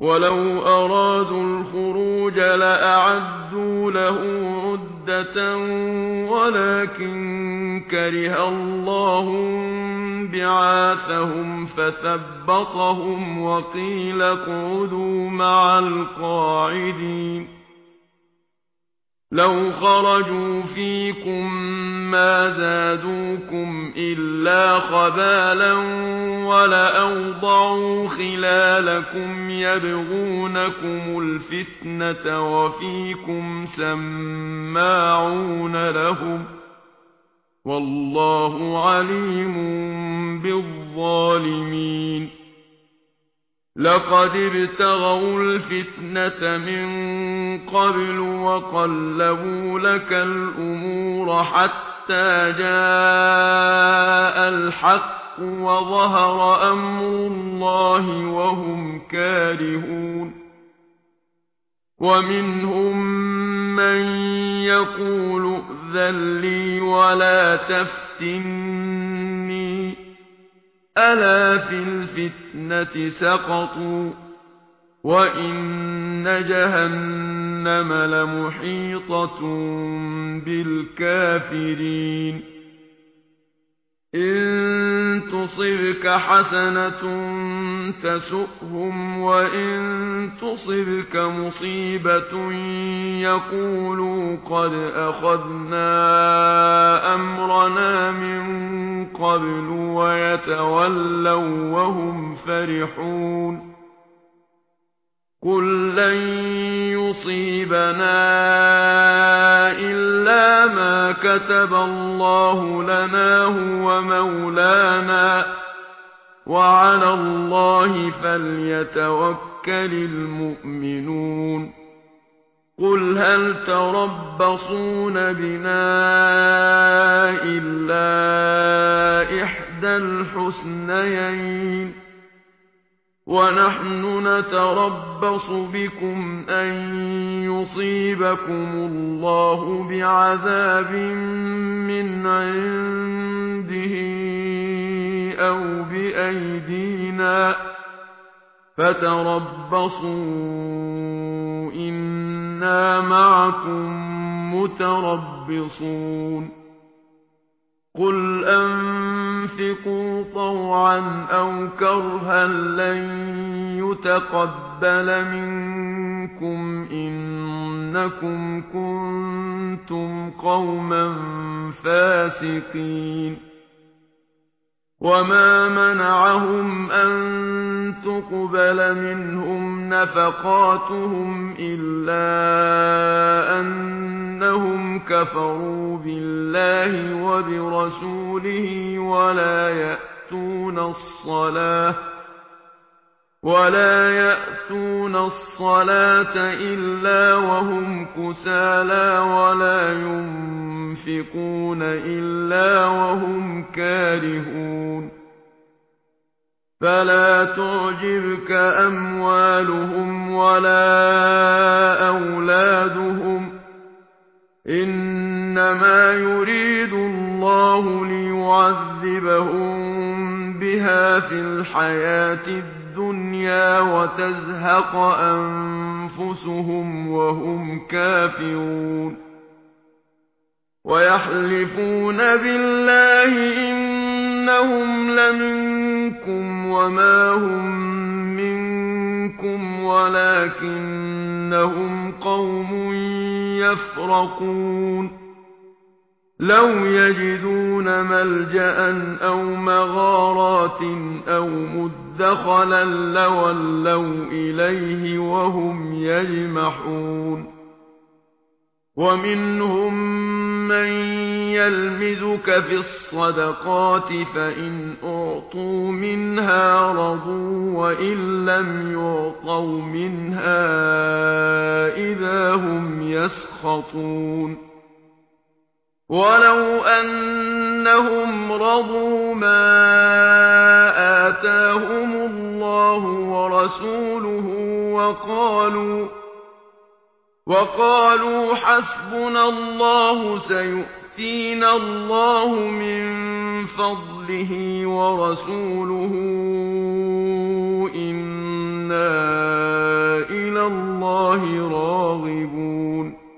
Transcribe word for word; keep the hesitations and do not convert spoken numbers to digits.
وَلَوْ أَرَادُوا الْخُرُوجَ لَأَعَدُّوا لَهُ عُدَّةً وَلَكِن كَرِهَ اللَّهُ انبِعَاثَهُمْ فَثَبَّطَهُمْ وَقِيلَ اقْعُدُوا مَعَ الْقَاعِدِينَ لَوْ خَرَجُوا فِيكُم مَّا زَادُوكُمْ إِلَّا خَبَالًا وَلَأَوْضَعُوا خِلَالَكُمْ يَبْغُونَكُمُ الْفِتْنَةَ وَفِيكُمْ سَمَّاعُونَ لَهُمْ وَاللَّهُ عَلِيمٌ بِالظَّالِمِينَ لَقَدِ ابْتَغَوُا الْفِتْنَةَ مِن قَبْلُ وَقَلَّبُوا لَكَ الْأُمُورَ حَتَّىٰ جَاءَ الْحَقُّ وَظَهَرَ أَمْرُ اللَّهِ وَهُمْ كَارِهُونَ وَمِنْهُم مَّن يَقُولُ ائْذَن لِّي وَلَا تَفْتِنِّي أَلَا فِي الْفِتْنَةِ سَقَطُوا وَإِنَّ جَهَنَّمَ لَمُحِيطَةٌ بِالْكَافِرِينَ إِن تُصِبْكَ حَسَنَةٌ تَسُؤْهُمْ وَإِن تُصِبْكَ مُصِيبَةٌ يَقُولُوا قَدْ أَخَذْنَا أَمْرَنَا مِن قَبْلُ وَيَتَوَلَّوا وَهُمْ فَرِحُونَ قُل لَّن يُصِيبَنَا إِلَّا مَا كَتَبَ اللَّهُ لَنَا هُوَ مَوْلَانَا وَعَلَى اللَّهِ فَلْيَتَوَكَّلِ الْمُؤْمِنُونَ قُلْ هَلْ تَرَبَّصُونَ بِنَا إِلَّا إِحْدَى الْحُسْنَيَيْنِ وَنَحْنُ نَتَرَبَّصُ بِكُمْ أَن يُصِيبَكُمُ اللَّهُ بِعَذَابٍ مِّنْ عِندِهِ أَوْ بِأَيْدِينَا فَتَرَبَّصُوا إِنَّا مَعَكُمْ مُتَرَبِّصُونَ قُلْ أَنفِقُوا طَوْعًا أَوْ كَرْهًا لَّن يُتَقَبَّلَ مِنكُمْ إِنَّكُمْ كُنتُمْ قَوْمًا فَاسِقِينَ وَمَا مَنَعَهُمْ أَن تُقْبَلَ مِنْهُمْ نَفَقَاتُهُمْ إِلَّا أَنَّهُمْ كَفَرُوا بِاللَّهِ وَبِرَسُولِهِ وَلَا يَأْتُونَ الصَّلَاةَ وَلَا يَأْتُونَ الصَّلَاةَ إِلَّا وَهُمْ كُسَالَىٰ وَلَا يُنفِقُونَ إِلَّا وَهُمْ كَارِهُونَ فَلَا تُعْجِبْكَ أَمْوَالُهُمْ وَلَا أَوْلَادُهُمْ إِنَّمَا يُرِيدُ اللَّهُ لِيُعَذِّبَهُم بِهَا فِي الْحَيَاةِ الدُّنْيَا وَتَزْهَقَ أَنفُسُهُمْ وَهُمْ كَافِرُونَ وَيَحْلِفُونَ بِاللَّهِ إِنَّهُمْ لَمِنكُمْ وَمَا هُم مِّنكُمْ وَلَكِنَّهُمْ قَوْمٌ يَفْرَقُونَ لَوْ يَجِدُونَ مَلْجَأً أَوْ مَغَارَاتٍ أَوْ مُدَّخَلًا لَّوَلَّوْا إِلَيْهِ وَهُمْ يَجْمَحُونَ وَمِنْهُم مَّن يَلْمِزُكَ فِي الصَّدَقَاتِ فَإِنْ أُعْطُوا مِنْهَا رَضُوا وَإِن لَّمْ يُعْطَوْا مِنْهَا إِذَا هُمْ يَسْخَطُونَ وَلَوْ أَنَّهُمْ رَضُوا مَا آتَاهُمُ اللَّهُ وَرَسُولُهُ وَقَالُوا وَقَالُوا حَسْبُنَا اللَّهُ سَيُؤْتِينَا اللَّهُ مِن فَضْلِهِ، وَرَسُولُهُ إِنَّا إِلَى اللَّهِ رَاغِبُونَ وَلَوْ أَنَّهُمْ صَبَرُوا حَتَّىٰ يَأْتِيَهُمُ الْيَقِينُ وَإِنَّ اللَّهَ لَهُوَ خَيْرُ الصَّابِرِينَ الله راغبون